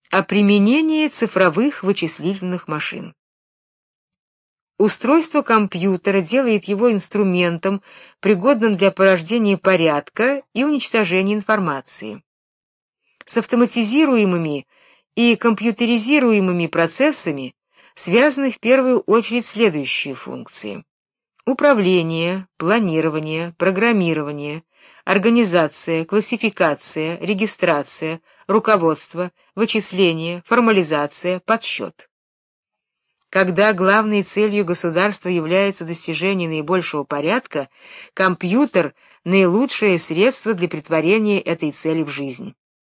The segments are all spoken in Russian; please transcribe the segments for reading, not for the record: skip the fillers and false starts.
о применении цифровых вычислительных машин. Устройство компьютера делает его инструментом, пригодным для порождения порядка и уничтожения информации. С автоматизируемыми и компьютеризируемыми процессами связаны в первую очередь следующие функции: управление, планирование, программирование, организация, классификация, регистрация, руководство, вычисление, формализация, подсчет. Когда главной целью государства является достижение наибольшего порядка, компьютер — наилучшее средство для претворения этой цели в жизнь.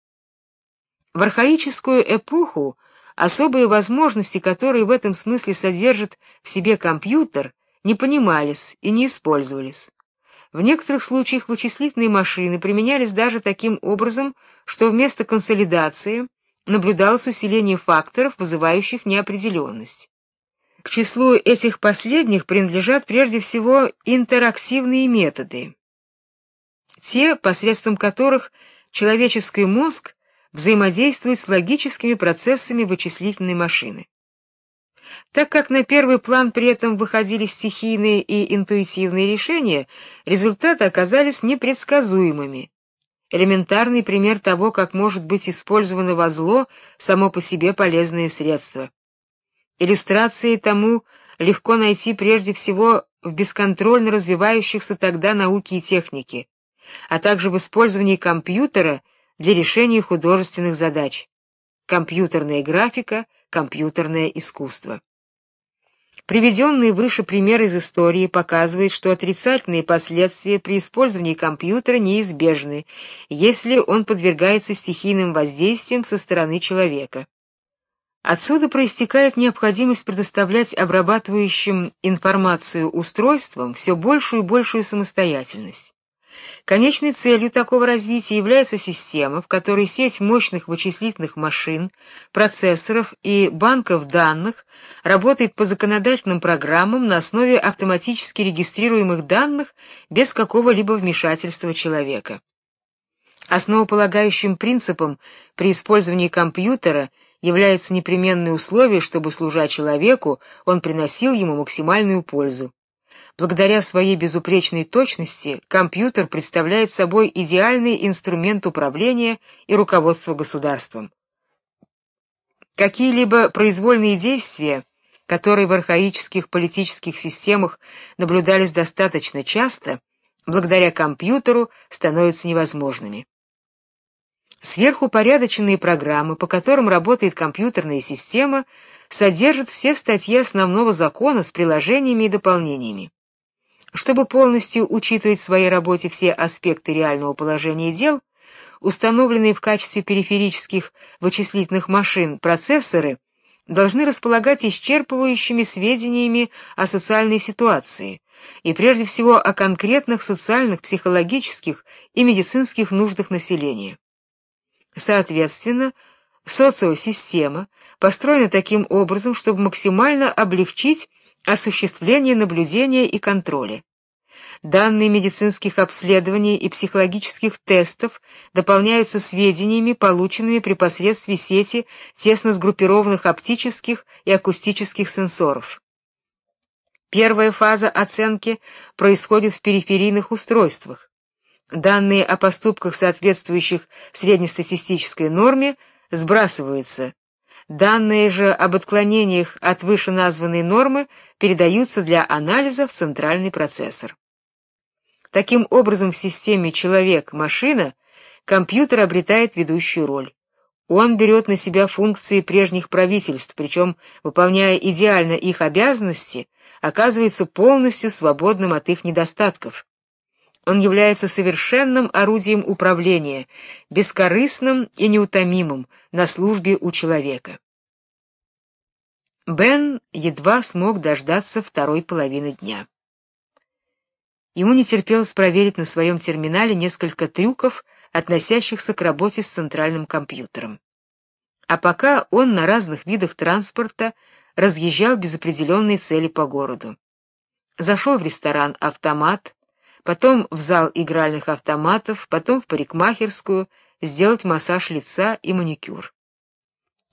В архаическую эпоху особые возможности, которые в этом смысле содержит в себе компьютер, не понимались и не использовались. В некоторых случаях вычислительные машины применялись даже таким образом, что вместо консолидации наблюдалось усиление факторов, вызывающих неопределенность. К числу этих последних принадлежат прежде всего интерактивные методы, те, посредством которых человеческий мозг взаимодействует с логическими процессами вычислительной машины. Так как на первый план при этом выходили стихийные и интуитивные решения, результаты оказались непредсказуемыми. Элементарный пример того, как может быть использовано во зло само по себе полезное средство. Иллюстрации тому легко найти прежде всего в бесконтрольно развивающихся тогда науке и технике, а также в использовании компьютера для решения художественных задач. Компьютерная графика, компьютерное искусство. Приведенный выше пример из истории показывает, что отрицательные последствия при использовании компьютера неизбежны, если он подвергается стихийным воздействиям со стороны человека. Отсюда проистекает необходимость предоставлять обрабатывающим информацию устройствам все большую и большую самостоятельность. Конечной целью такого развития является система, в которой сеть мощных вычислительных машин, процессоров и банков данных работает по законодательным программам на основе автоматически регистрируемых данных без какого-либо вмешательства человека. Основополагающим принципом при использовании компьютера является непременное условие, чтобы, служа человеку, он приносил ему максимальную пользу. Благодаря своей безупречной точности компьютер представляет собой идеальный инструмент управления и руководства государством. Какие-либо произвольные действия, которые в архаических политических системах наблюдались достаточно часто, благодаря компьютеру становятся невозможными. Сверхупорядоченные программы, по которым работает компьютерная система, содержат все статьи основного закона с приложениями и дополнениями. Чтобы полностью учитывать в своей работе все аспекты реального положения дел, установленные в качестве периферических вычислительных машин процессоры должны располагать исчерпывающими сведениями о социальной ситуации и прежде всего о конкретных социальных, психологических и медицинских нуждах населения. Соответственно, социосистема построена таким образом, чтобы максимально облегчить осуществление наблюдения и контроля. Данные медицинских обследований и психологических тестов дополняются сведениями, полученными при посредстве сети тесно сгруппированных оптических и акустических сенсоров. Первая фаза оценки происходит в периферийных устройствах. Данные о поступках, соответствующих среднестатистической норме, сбрасываются. Данные же об отклонениях от вышеназванной нормы передаются для анализа в центральный процессор. Таким образом, в системе человек-машина компьютер обретает ведущую роль. Он берет на себя функции прежних правительств, причем, выполняя идеально их обязанности, оказывается полностью свободным от их недостатков. Он является совершенным орудием управления, бескорыстным и неутомимым на службе у человека. Бен едва смог дождаться второй половины дня. Ему не терпелось проверить на своем терминале несколько трюков, относящихся к работе с центральным компьютером. А пока он на разных видах транспорта разъезжал без определенной цели по городу. Зашел в ресторан «Автомат», потом в зал игральных автоматов, потом в парикмахерскую сделать массаж лица и маникюр.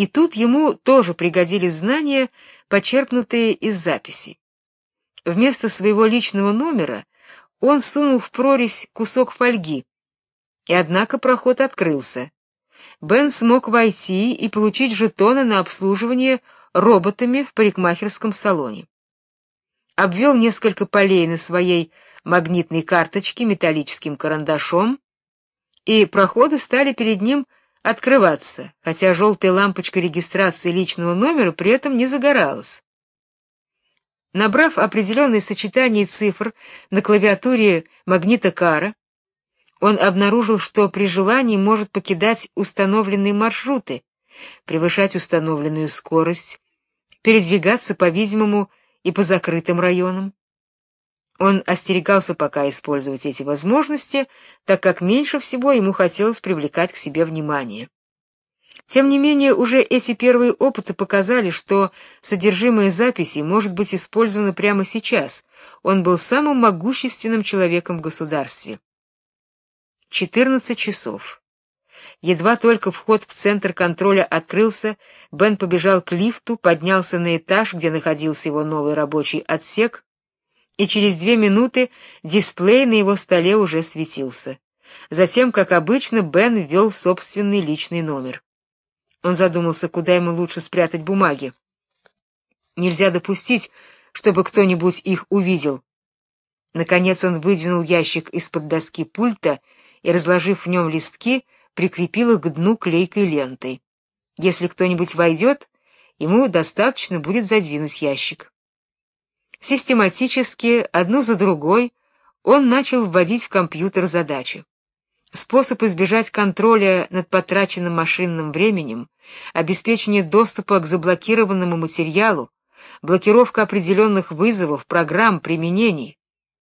И тут ему тоже пригодились знания, почерпнутые из записей. Вместо своего личного номера он сунул в прорезь кусок фольги, и однако проход открылся. Бен смог войти и получить жетоны на обслуживание роботами в парикмахерском салоне. Обвел несколько полей на своей магнитной карточке металлическим карандашом, и проходы стали перед ним открываться, хотя желтая лампочка регистрации личного номера при этом не загоралась. Набрав определенное сочетание цифр на клавиатуре магнитокара, он обнаружил, что при желании может покидать установленные маршруты, превышать установленную скорость, передвигаться, по-видимому, и по закрытым районам. Он остерегался пока использовать эти возможности, так как меньше всего ему хотелось привлекать к себе внимание. Тем не менее, уже эти первые опыты показали, что содержимое записей может быть использовано прямо сейчас. Он был самым могущественным человеком в государстве. 14 часов. Едва только вход в центр контроля открылся, Бен побежал к лифту, поднялся на этаж, где находился его новый рабочий отсек, и через 2 минуты дисплей на его столе уже светился. Затем, как обычно, Бен ввел собственный личный номер. Он задумался, куда ему лучше спрятать бумаги. Нельзя допустить, чтобы кто-нибудь их увидел. Наконец он выдвинул ящик из-под доски пульта и, разложив в нем листки, прикрепил их к дну клейкой лентой. Если кто-нибудь войдет, ему достаточно будет задвинуть ящик. Систематически, одну за другой, он начал вводить в компьютер задачи. Способ избежать контроля над потраченным машинным временем, обеспечение доступа к заблокированному материалу, блокировка определенных вызовов, программ, применений.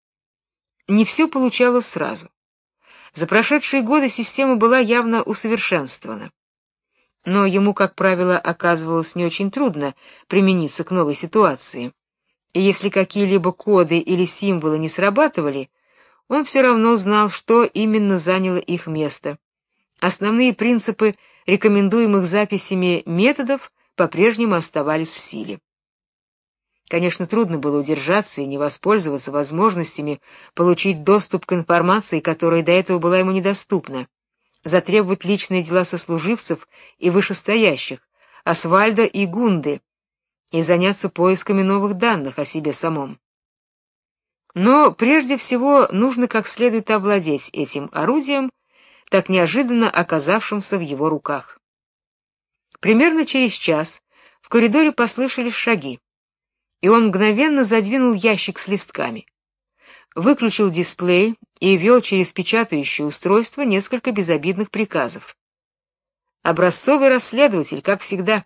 Не все получалось сразу. За прошедшие годы система была явно усовершенствована. Но ему, как правило, оказывалось не очень трудно примениться к новой ситуации. И если какие-либо коды или символы не срабатывали, он все равно знал, что именно заняло их место. Основные принципы рекомендуемых записями методов по-прежнему оставались в силе. Конечно, трудно было удержаться и не воспользоваться возможностями получить доступ к информации, которая до этого была ему недоступна, затребовать личные дела сослуживцев и вышестоящих, Освальда и Гунды, и заняться поисками новых данных о себе самом. Но прежде всего нужно как следует овладеть этим орудием, так неожиданно оказавшимся в его руках. Примерно через час в коридоре послышались шаги, и он мгновенно задвинул ящик с листками, выключил дисплей и ввел через печатающее устройство несколько безобидных приказов. Образцовый расследователь, как всегда.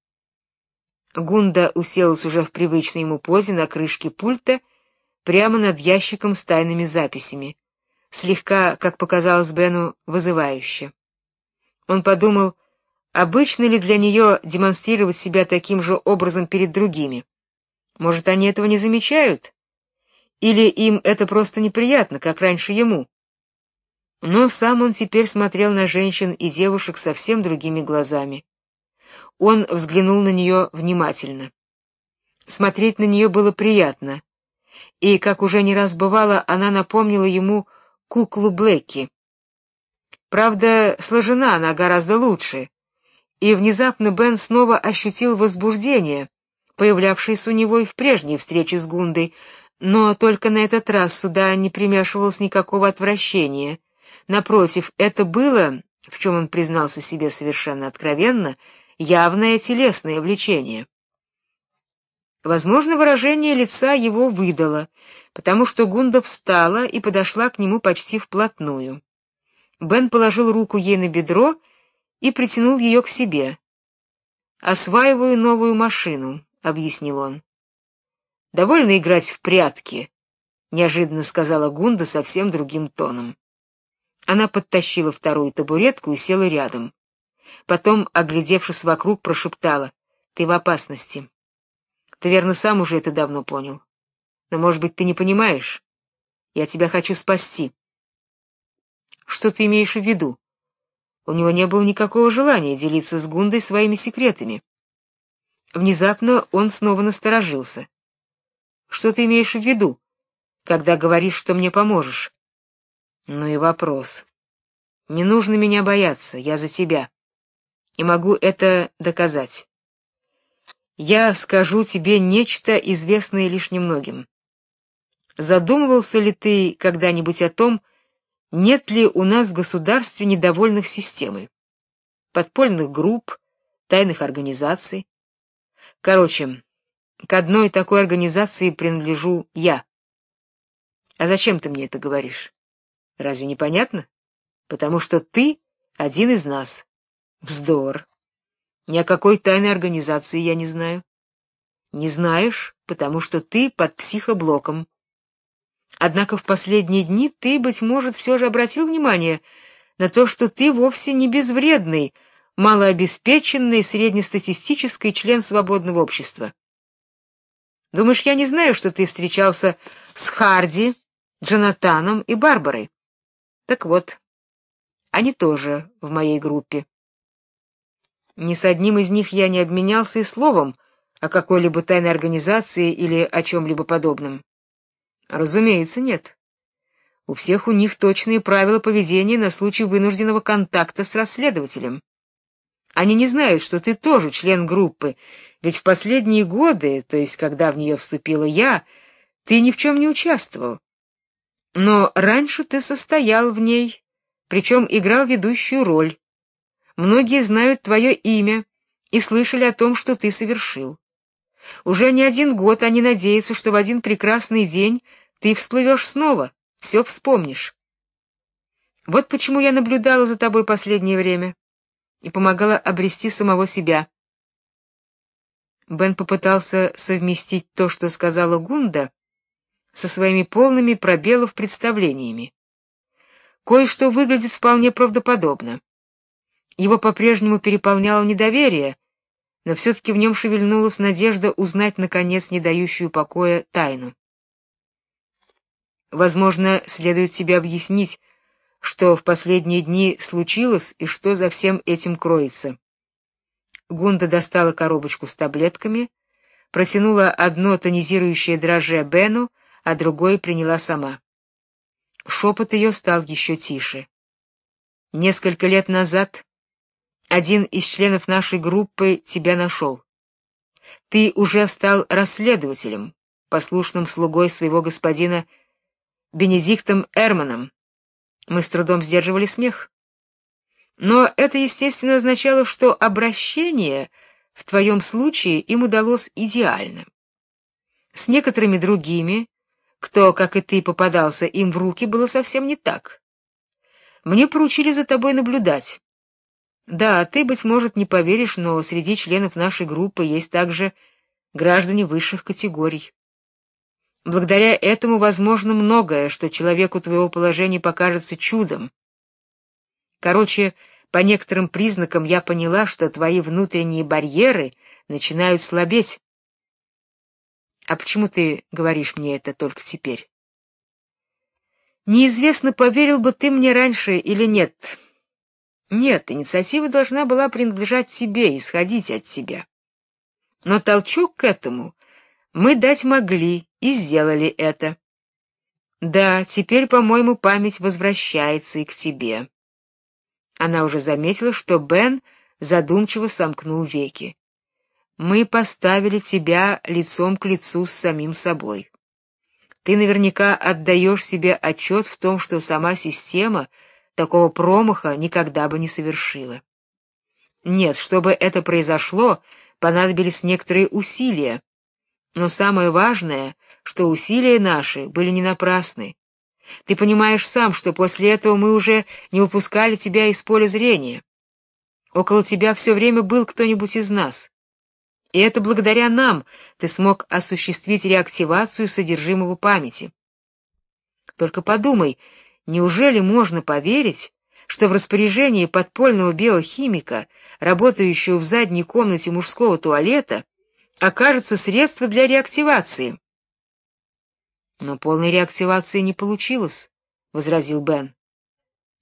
Гунда уселась уже в привычной ему позе на крышке пульта, прямо над ящиком с тайными записями, слегка, как показалось Бену, вызывающе. Он подумал, обычно ли для нее демонстрировать себя таким же образом перед другими. Может, они этого не замечают? Или им это просто неприятно, как раньше ему? Но сам он теперь смотрел на женщин и девушек совсем другими глазами. Он взглянул на нее внимательно. Смотреть на нее было приятно. И, как уже не раз бывало, она напомнила ему куклу Блэки. Правда, сложена она гораздо лучше, и внезапно Бен снова ощутил возбуждение, появлявшееся у него и в прежней встрече с Гундой, но только на этот раз сюда не примешивалось никакого отвращения. Напротив, это было, в чем он признался себе совершенно откровенно, явное телесное влечение. Возможно, выражение лица его выдало, потому что Гунда встала и подошла к нему почти вплотную. Бен положил руку ей на бедро и притянул ее к себе. «Осваиваю новую машину», — объяснил он. «Довольно играть в прятки», — неожиданно сказала Гунда совсем другим тоном. Она подтащила вторую табуретку и села рядом. Потом, оглядевшись вокруг, прошептала: «Ты в опасности. Ты, верно, сам уже это давно понял. Но, может быть, ты не понимаешь? Я тебя хочу спасти». «Что ты имеешь в виду?» У него не было никакого желания делиться с Гундой своими секретами. Внезапно он снова насторожился. Что ты имеешь в виду, когда говоришь, что мне поможешь? Ну и вопрос. Не нужно меня бояться, я за тебя. И могу это доказать. Я скажу тебе нечто, известное лишь немногим. Задумывался ли ты когда-нибудь о том, нет ли у нас в государстве недовольных системой? Подпольных групп, тайных организаций? Короче, к одной такой организации принадлежу я. А зачем ты мне это говоришь? Разве не понятно? Потому что ты один из нас. Вздор. Ни о какой тайной организации я не знаю. Не знаешь, потому что ты под психоблоком. Однако в последние дни ты, быть может, все же обратил внимание на то, что ты вовсе не безвредный, малообеспеченный среднестатистический член свободного общества. Думаешь, я не знаю, что ты встречался с Харди, Джонатаном и Барбарой? Так вот, они тоже в моей группе. Ни с одним из них я не обменялся и словом о какой-либо тайной организации или о чем-либо подобном. Разумеется, нет. У всех у них точные правила поведения на случай вынужденного контакта с расследователем. Они не знают, что ты тоже член группы, ведь в последние годы, то есть когда в нее вступила я, ты ни в чем не участвовал. Но раньше ты состоял в ней, причем играл ведущую роль. Многие знают твое имя и слышали о том, что ты совершил. Уже не один год они надеются, что в один прекрасный день ты всплывешь снова, все вспомнишь. Вот почему я наблюдала за тобой последнее время и помогала обрести самого себя. Бен попытался совместить то, что сказала Гунда, со своими полными пробелов представлениями. Кое-что выглядит вполне правдоподобно. Его по-прежнему переполняло недоверие, но все-таки в нем шевельнулась надежда узнать, наконец, не дающую покоя тайну. Возможно, следует тебе объяснить, что в последние дни случилось и что за всем этим кроется. Гунда достала коробочку с таблетками, протянула одно тонизирующее дрожже Бену, а другое приняла сама. Шепот ее стал еще тише. Несколько лет назад один из членов нашей группы тебя нашел. Ты уже стал расследователем, послушным слугой своего господина Бенедиктом Эрманом. Мы с трудом сдерживали смех. Но это, естественно, означало, что обращение в твоем случае им удалось идеально. С некоторыми другими, кто, как и ты, попадался им в руки, было совсем не так. Мне поручили за тобой наблюдать. Да, ты, быть может, не поверишь, но среди членов нашей группы есть также граждане высших категорий. Благодаря этому возможно многое, что человеку твоего положения покажется чудом. Короче, по некоторым признакам я поняла, что твои внутренние барьеры начинают слабеть. А почему ты говоришь мне это только теперь? Неизвестно, поверил бы ты мне раньше или нет. Нет, инициатива должна была принадлежать тебе, исходить от тебя. Но толчок к этому мы дать могли и сделали это. Да, теперь, по-моему, память возвращается и к тебе. Она уже заметила, что Бен задумчиво сомкнул веки. Мы поставили тебя лицом к лицу с самим собой. Ты наверняка отдаешь себе отчет в том, что сама система такого промаха никогда бы не совершила. Нет, чтобы это произошло, понадобились некоторые усилия. Но самое важное, что усилия наши были не напрасны. Ты понимаешь сам, что после этого мы уже не выпускали тебя из поля зрения. Около тебя все время был кто-нибудь из нас. И это благодаря нам ты смог осуществить реактивацию содержимого памяти. Только подумай, неужели можно поверить, что в распоряжении подпольного биохимика, работающего в задней комнате мужского туалета, окажется средство для реактивации? Но полной реактивации не получилось, возразил Бен.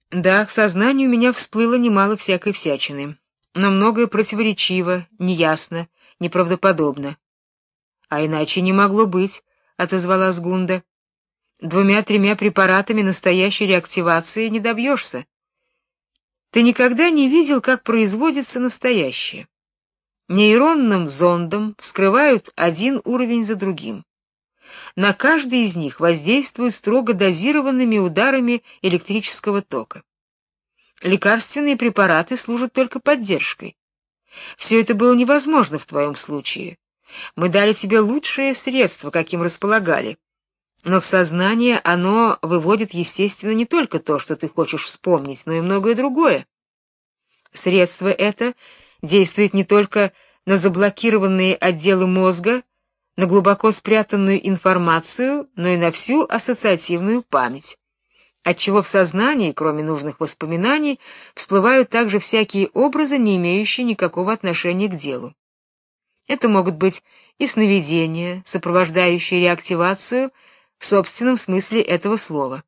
Да, в сознании у меня всплыло немало всякой всячины, но многое противоречиво, неясно, неправдоподобно. А иначе не могло быть, отозвалась Гунда. 2-3 препаратами настоящей реактивации не добьешься. Ты никогда не видел, как производится настоящее. Нейронным зондом вскрывают один уровень за другим. На каждый из них воздействуют строго дозированными ударами электрического тока. Лекарственные препараты служат только поддержкой. Все это было невозможно в твоем случае. Мы дали тебе лучшее средство, каким располагали. Но в сознание оно выводит, естественно, не только то, что ты хочешь вспомнить, но и многое другое. Средство это действует не только на заблокированные отделы мозга, на глубоко спрятанную информацию, но и на всю ассоциативную память, отчего в сознании, кроме нужных воспоминаний, всплывают также всякие образы, не имеющие никакого отношения к делу. Это могут быть и сновидения, сопровождающие реактивацию в собственном смысле этого слова.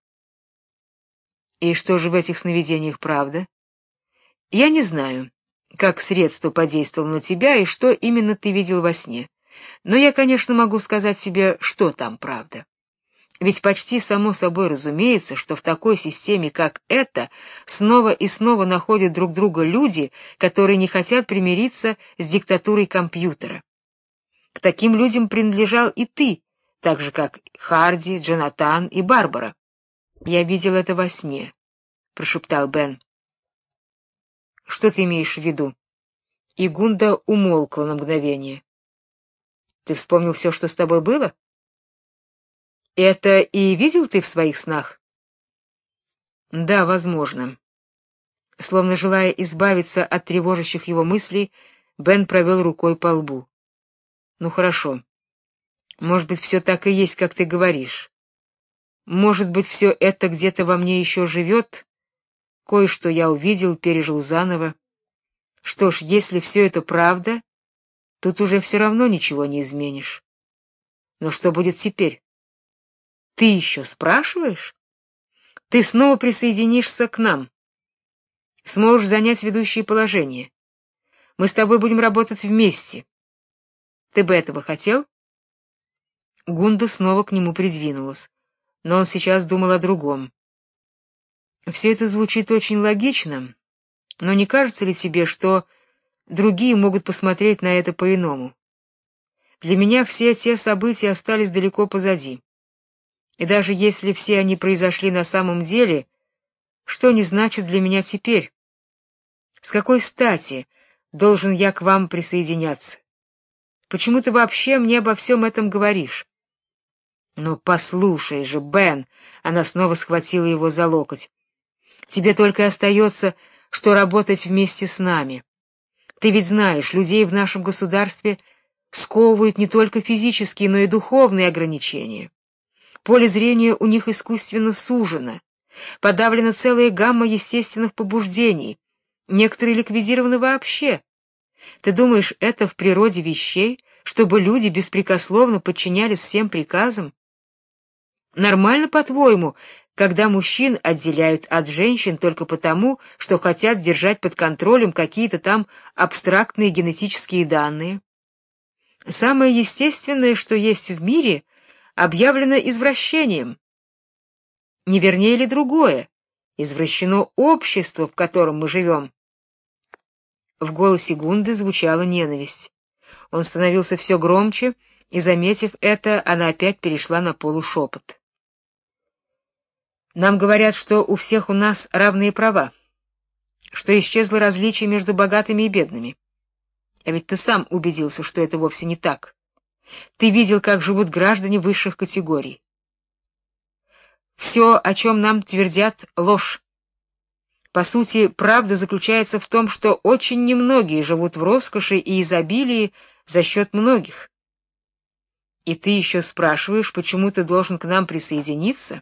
И что же в этих сновидениях правда? Я не знаю, как средство подействовало на тебя и что именно ты видел во сне. Но я, конечно, могу сказать тебе, что там правда. Ведь почти само собой разумеется, что в такой системе, как эта, снова и снова находят друг друга люди, которые не хотят примириться с диктатурой компьютера. К таким людям принадлежал и ты, так же как Харди, Джонатан и Барбара. Я видел это во сне, прошептал Бен. Что ты имеешь в виду? И Гунда умолкла на мгновение. Ты вспомнил все, что с тобой было? Это и видел ты в своих снах? Да, возможно. Словно желая избавиться от тревожащих его мыслей, Бен провел рукой по лбу. Ну хорошо. Может быть, все так и есть, как ты говоришь. Может быть, все это где-то во мне еще живет. Кое-что я увидел, пережил заново. Что ж, если все это правда, тут уже все равно ничего не изменишь. Но что будет теперь? Ты еще спрашиваешь? Ты снова присоединишься к нам. Сможешь занять ведущее положение. Мы с тобой будем работать вместе. Ты бы этого хотел? Гунда снова к нему придвинулась, но он сейчас думал о другом. Все это звучит очень логично, но не кажется ли тебе, что другие могут посмотреть на это по-иному? Для меня все те события остались далеко позади. И даже если все они произошли на самом деле, что они значат для меня теперь? С какой стати должен я к вам присоединяться? Почему ты вообще мне обо всем этом говоришь? Ну, послушай же, Бен, она снова схватила его за локоть. Тебе только остается, что работать вместе с нами. Ты ведь знаешь, людей в нашем государстве сковывают не только физические, но и духовные ограничения. Поле зрения у них искусственно сужено, подавлена целая гамма естественных побуждений, некоторые ликвидированы вообще. Ты думаешь, это в природе вещей, чтобы люди беспрекословно подчинялись всем приказам? Нормально, по-твоему, когда мужчин отделяют от женщин только потому, что хотят держать под контролем какие-то там абстрактные генетические данные? Самое естественное, что есть в мире, объявлено извращением. Не вернее ли другое? Извращено общество, в котором мы живем. В голосе Гунды звучала ненависть. Он становился все громче, и, заметив это, она опять перешла на полушепот. Нам говорят, что у всех у нас равные права, что исчезло различие между богатыми и бедными. А ведь ты сам убедился, что это вовсе не так. Ты видел, как живут граждане высших категорий. Все, о чем нам твердят, ложь. По сути, правда заключается в том, что очень немногие живут в роскоши и изобилии за счет многих. И ты еще спрашиваешь, почему ты должен к нам присоединиться?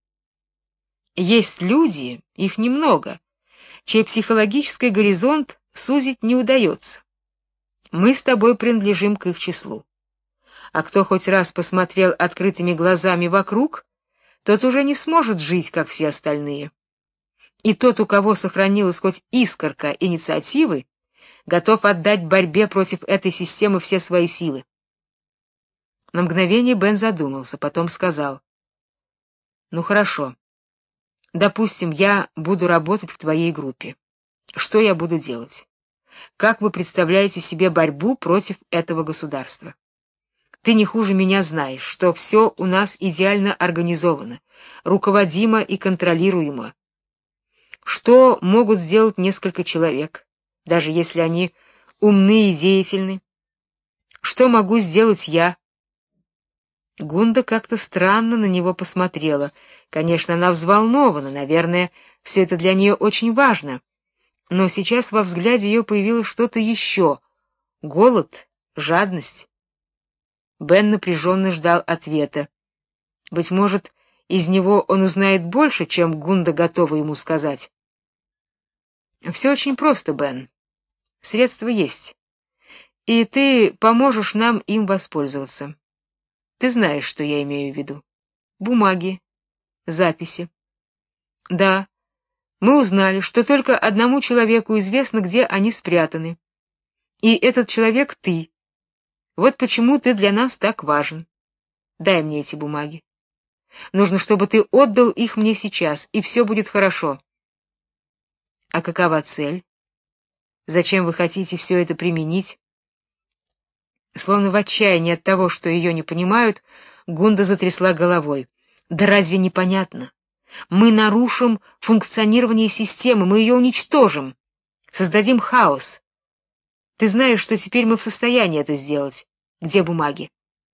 Есть люди, их немного, чей психологический горизонт сузить не удается. Мы с тобой принадлежим к их числу. А кто хоть раз посмотрел открытыми глазами вокруг, тот уже не сможет жить, как все остальные. И тот, у кого сохранилась хоть искорка инициативы, готов отдать борьбе против этой системы все свои силы. На мгновение Бен задумался, потом сказал: "Ну хорошо. Допустим, я буду работать в твоей группе. Что я буду делать? Как вы представляете себе борьбу против этого государства? Ты не хуже меня знаешь, что все у нас идеально организовано, руководимо и контролируемо. Что могут сделать несколько человек, даже если они умны и деятельны? Что могу сделать я?" Гунда как-то странно на него посмотрела. Конечно, она взволнована, наверное, все это для нее очень важно. Но сейчас во взгляде ее появилось что-то еще: голод, жадность. Бен напряженно ждал ответа. Быть может, из него он узнает больше, чем Гунда готова ему сказать. Все очень просто, Бен. Средства есть. И ты поможешь нам им воспользоваться. Ты знаешь, что я имею в виду. Бумаги, записи. Да, мы узнали, что только одному человеку известно, где они спрятаны. И этот человек ты. Вот почему ты для нас так важен. Дай мне эти бумаги. Нужно, чтобы ты отдал их мне сейчас, и все будет хорошо. А какова цель? Зачем вы хотите все это применить? Словно в отчаянии от того, что ее не понимают, Гунда затрясла головой. Да разве не понятно? Мы нарушим функционирование системы, мы ее уничтожим, создадим хаос. Ты знаешь, что теперь мы в состоянии это сделать. Где бумаги?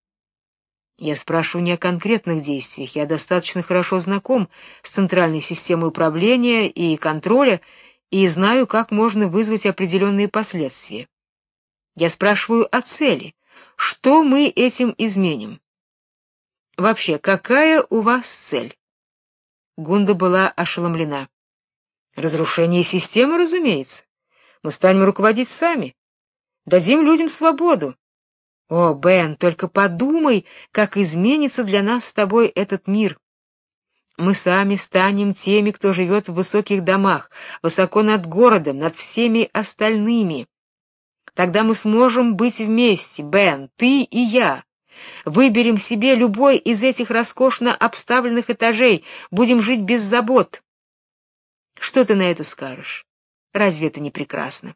Я спрашиваю не о конкретных действиях, я достаточно хорошо знаком с центральной системой управления и контроля и знаю, как можно вызвать определенные последствия. Я спрашиваю о цели. Что мы этим изменим? Вообще, какая у вас цель? Гунда была ошеломлена. Разрушение системы, разумеется. Мы станем руководить сами. Дадим людям свободу. О, Бен, только подумай, как изменится для нас с тобой этот мир. Мы сами станем теми, кто живет в высоких домах, высоко над городом, над всеми остальными. Тогда мы сможем быть вместе, Бен, ты и я. Выберем себе любой из этих роскошно обставленных этажей, будем жить без забот. Что ты на это скажешь? Разве это не прекрасно?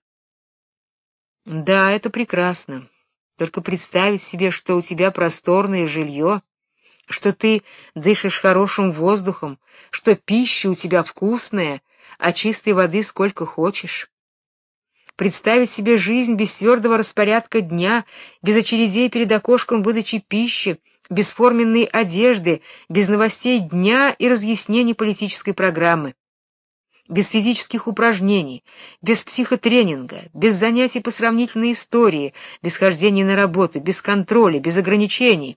Да, это прекрасно. Только представить себе, что у тебя просторное жилье, что ты дышишь хорошим воздухом, что пища у тебя вкусная, а чистой воды сколько хочешь. Представить себе жизнь без твердого распорядка дня, без очередей перед окошком выдачи пищи, без форменной одежды, без новостей дня и разъяснений политической программы, без физических упражнений, без психотренинга, без занятий по сравнительной истории, без хождения на работу, без контроля, без ограничений.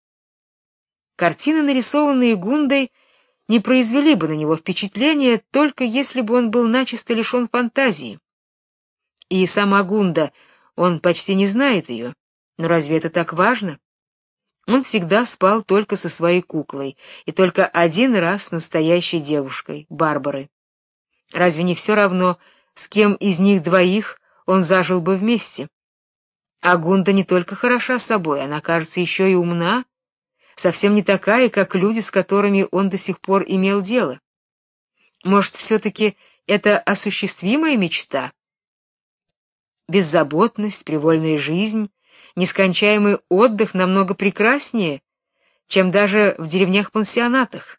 Картины, нарисованные Гундой, не произвели бы на него впечатления, только если бы он был начисто лишен фантазии. И сама Гунда, он почти не знает ее. Но разве это так важно? Он всегда спал только со своей куклой, и только один раз с настоящей девушкой, Барбарой. Разве не все равно, с кем из них двоих он зажил бы вместе? А Гунда не только хороша собой, она, кажется, еще и умна, совсем не такая, как люди, с которыми он до сих пор имел дело. Может, все-таки это осуществимая мечта? Беззаботность, привольная жизнь, нескончаемый отдых намного прекраснее, чем даже в деревнях-пансионатах.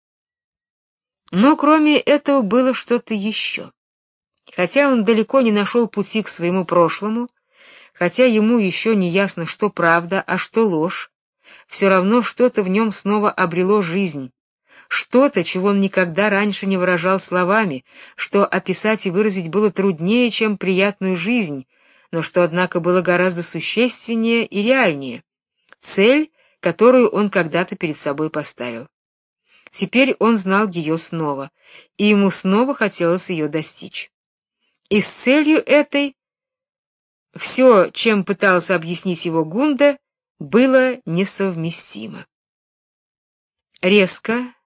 Но кроме этого было что-то еще. Хотя он далеко не нашел пути к своему прошлому, хотя ему еще не ясно, что правда, а что ложь, все равно что-то в нем снова обрело жизнь. Что-то, чего он никогда раньше не выражал словами, что описать и выразить было труднее, чем приятную жизнь, но что, однако, было гораздо существеннее и реальнее. Цель, которую он когда-то перед собой поставил. Теперь он знал ее снова, и ему снова хотелось ее достичь. И с целью этой все, чем пытался объяснить его Гунда, было несовместимо. Резко,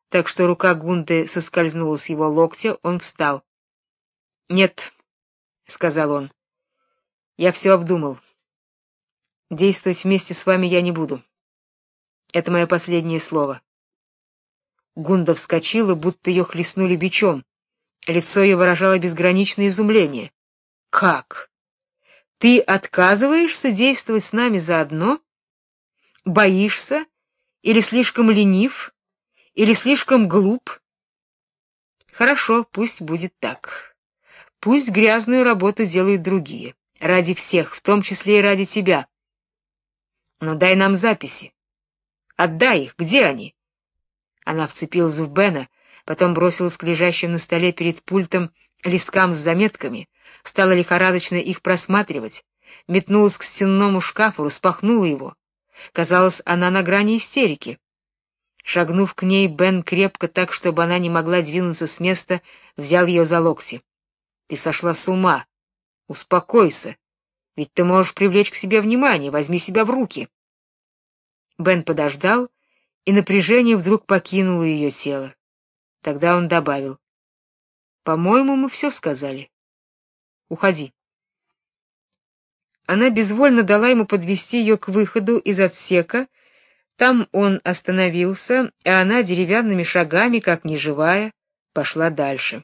так что рука Гунды соскользнула с его локтя, он встал. "Нет", сказал он. "Я все обдумал. Действовать вместе с вами я не буду. Это мое последнее слово". Гунда вскочила, будто ее хлестнули бичом. Лицо ее выражало безграничное изумление. "Как? Ты отказываешься действовать с нами заодно? Боишься или слишком ленив, или слишком глуп? Хорошо, пусть будет так. Пусть грязную работу делают другие, ради всех, в том числе и ради тебя. Но дай нам записи. Отдай их, где они?" Она вцепилась в Бена, потом бросилась к лежащим на столе перед пультом листкам с заметками, стала лихорадочно их просматривать, метнулась к стенному шкафу, распахнула его. Казалось, она на грани истерики. Шагнув к ней, Бен крепко, так чтобы она не могла двинуться с места, взял ее за локти. "Ты сошла с ума. Успокойся. Ведь ты можешь привлечь к себе внимание, возьми себя в руки". Бен подождал, и напряжение вдруг покинуло ее тело. Тогда он добавил: "По-моему, мы все сказали. Уходи". Она безвольно дала ему подвести ее к выходу из отсека. Там он остановился, и она деревянными шагами, как неживая, пошла дальше.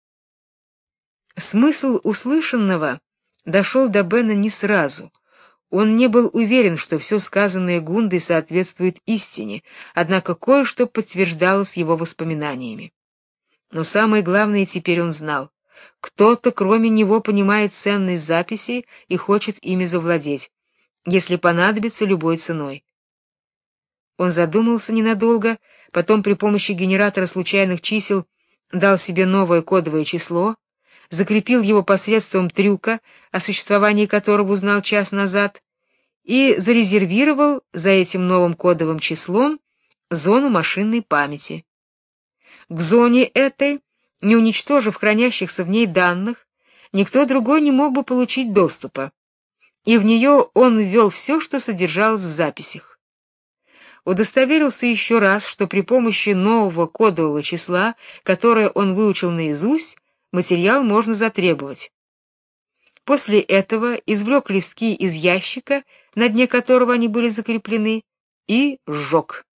Смысл услышанного дошел до Бена не сразу. Он не был уверен, что все сказанное Гундой соответствует истине, однако кое-что подтверждалось его воспоминаниями. Но самое главное теперь он знал: кто-то кроме него понимает ценность записей и хочет ими завладеть, если понадобится, любой ценой. Он задумался ненадолго, потом при помощи генератора случайных чисел дал себе новое кодовое число, закрепил его посредством трюка, о существовании которого узнал час назад, и зарезервировал за этим новым кодовым числом зону машинной памяти. К зоне этой, не уничтожив хранящихся в ней данных, никто другой не мог бы получить доступа, и в нее он ввел все, что содержалось в записях. Удостоверился еще раз, что при помощи нового кодового числа, которое он выучил наизусть, материал можно затребовать. После этого извлек листки из ящика, на дне которого они были закреплены, и сжег.